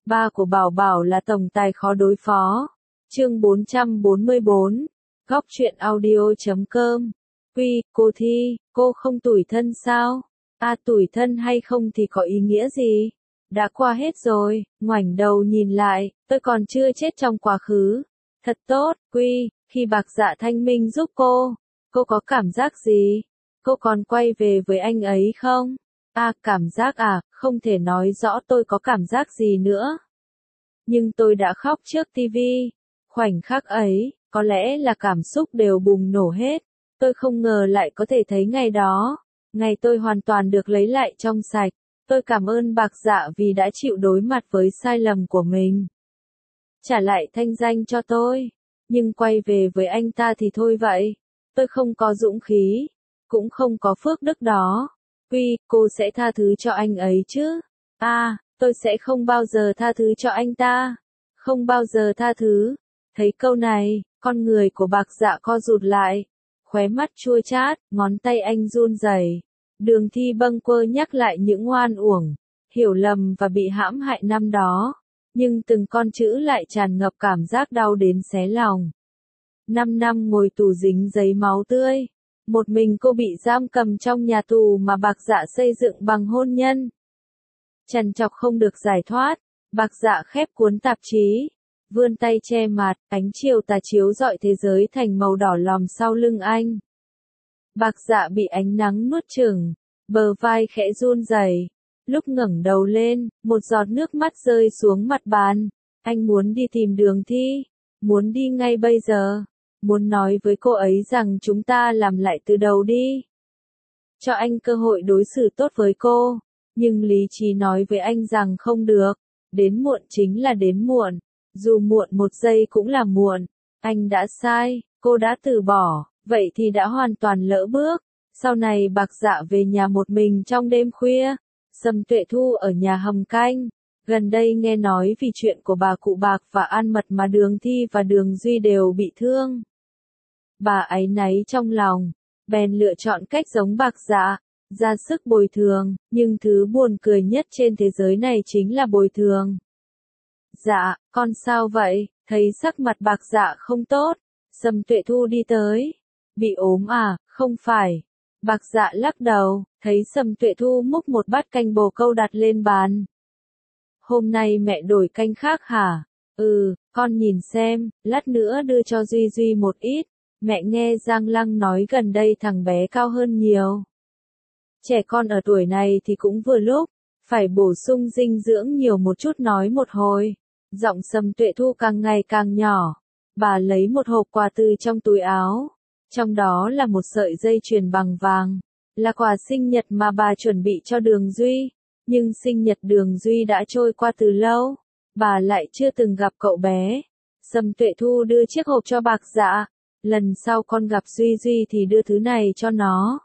Ba của Bảo Bảo là tổng tài khó đối phó. Chương 444. Góc truyện audio.com. Quy, cô Thi, cô không tủi thân sao? Tủi thân hay không thì có ý nghĩa gì? Đã qua hết rồi, ngoảnh đầu nhìn lại, tôi còn chưa chết trong quá khứ. Thật tốt, Quy, khi Bạc Dạ thanh minh giúp cô có cảm giác gì? Cô còn quay về với anh ấy không? Cảm giác không thể nói rõ tôi có cảm giác gì nữa. Nhưng tôi đã khóc trước tivi. Khoảnh khắc ấy, có lẽ là cảm xúc đều bùng nổ hết. Tôi không ngờ lại có thể thấy ngày đó. Ngày tôi hoàn toàn được lấy lại trong sạch. Tôi cảm ơn Bạc Dạ vì đã chịu đối mặt với sai lầm của mình. Trả lại thanh danh cho tôi. Nhưng quay về với anh ta thì thôi vậy. Tôi không có dũng khí. Cũng không có phước đức đó. Quy, cô sẽ tha thứ cho anh ấy chứ? Tôi sẽ không bao giờ tha thứ cho anh ta. Không bao giờ tha thứ. Thấy câu này, con người của Bạc Dạ co rụt lại. Khóe mắt chua chát, ngón tay anh run rẩy. Đường Thi bâng quơ nhắc lại những oan uổng, hiểu lầm và bị hãm hại năm đó. Nhưng từng con chữ lại tràn ngập cảm giác đau đến xé lòng. 5 năm ngồi tù dính giấy máu tươi. Một mình cô bị giam cầm trong nhà tù mà Bạc Dạ xây dựng bằng hôn nhân. Trằn trọc không được giải thoát, Bạc Dạ khép cuốn tạp chí, vươn tay che mặt, ánh chiều tà chiếu rọi thế giới thành màu đỏ lòm sau lưng anh. Bạc Dạ bị ánh nắng nuốt chửng, bờ vai khẽ run rẩy. Lúc ngẩng đầu lên, một giọt nước mắt rơi xuống mặt bàn. Anh muốn đi tìm Đường Thi, muốn đi ngay bây giờ, muốn nói với cô ấy rằng chúng ta làm lại từ đầu đi. Cho anh cơ hội đối xử tốt với cô, nhưng lý trí nói với anh rằng không được, đến muộn chính là đến muộn, dù muộn một giây cũng là muộn. Anh đã sai, cô đã từ bỏ, vậy thì đã hoàn toàn lỡ bước. Sau này Bạc Dạ về nhà một mình trong đêm khuya. Sầm Tuệ Thu ở nhà hầm canh. Gần đây nghe nói vì chuyện của bà cụ Bạc và An Mật mà Đường Thi và Đường Duy đều bị thương. Bà áy náy trong lòng, bèn lựa chọn cách giống Bạc Dạ, ra sức bồi thường, nhưng thứ buồn cười nhất trên thế giới này chính là bồi thường. Dạ, con sao vậy? Thấy sắc mặt Bạc Dạ không tốt, Sầm Tuệ Thu đi tới. Bị ốm Không phải. Bạc Dạ lắc đầu, thấy Sầm Tuệ Thu múc một bát canh bồ câu đặt lên bàn. Hôm nay mẹ đổi canh khác hả? Con nhìn xem, lát nữa đưa cho Duy Duy một ít. Mẹ nghe Giang Lăng nói gần đây thằng bé cao hơn nhiều. Trẻ con ở tuổi này thì cũng vừa lúc, phải bổ sung dinh dưỡng nhiều một chút nói một hồi. Giọng Sầm Tuệ Thu càng ngày càng nhỏ. Bà lấy một hộp quà từ trong túi áo. Trong đó là một sợi dây chuyền bằng vàng. Là quà sinh nhật mà bà chuẩn bị cho Đường Duy. Nhưng sinh nhật Đường Duy đã trôi qua từ lâu. Bà lại chưa từng gặp cậu bé. Sầm Tuệ Thu đưa chiếc hộp cho Bạc Dạ. Lần sau con gặp Duy Duy thì đưa thứ này cho nó.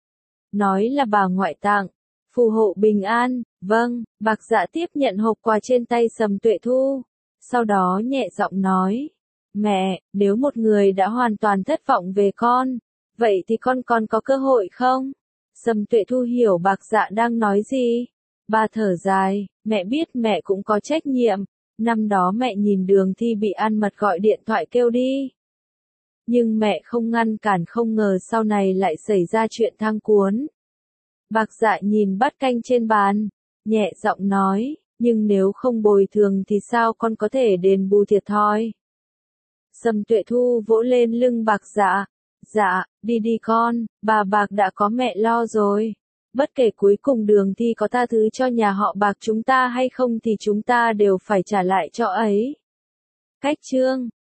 Nói là bà ngoại tặng. Phù hộ bình an. Vâng. Bạc Dạ tiếp nhận hộp quà trên tay Sầm Tuệ Thu. Sau đó nhẹ giọng nói. Mẹ, nếu một người đã hoàn toàn thất vọng về con, vậy thì con còn có cơ hội không? Sầm Tuệ Thu hiểu Bạc Dạ đang nói gì. Bà thở dài, mẹ biết mẹ cũng có trách nhiệm. Năm đó mẹ nhìn Đường Thi bị An Mật gọi điện thoại kêu đi. Nhưng mẹ không ngăn cản, không ngờ sau này lại xảy ra chuyện thang cuốn. Bạc Dạ nhìn bát canh trên bàn, nhẹ giọng nói, nhưng nếu không bồi thường thì sao con có thể đền bù thiệt thòi? Sầm Tuệ Thu vỗ lên lưng Bạc Dạ. Dạ, đi đi con, bà Bạc đã có mẹ lo rồi. Bất kể cuối cùng Đường Thi có tha thứ cho nhà họ Bạc chúng ta hay không thì chúng ta đều phải trả lại cho ấy. Cách chương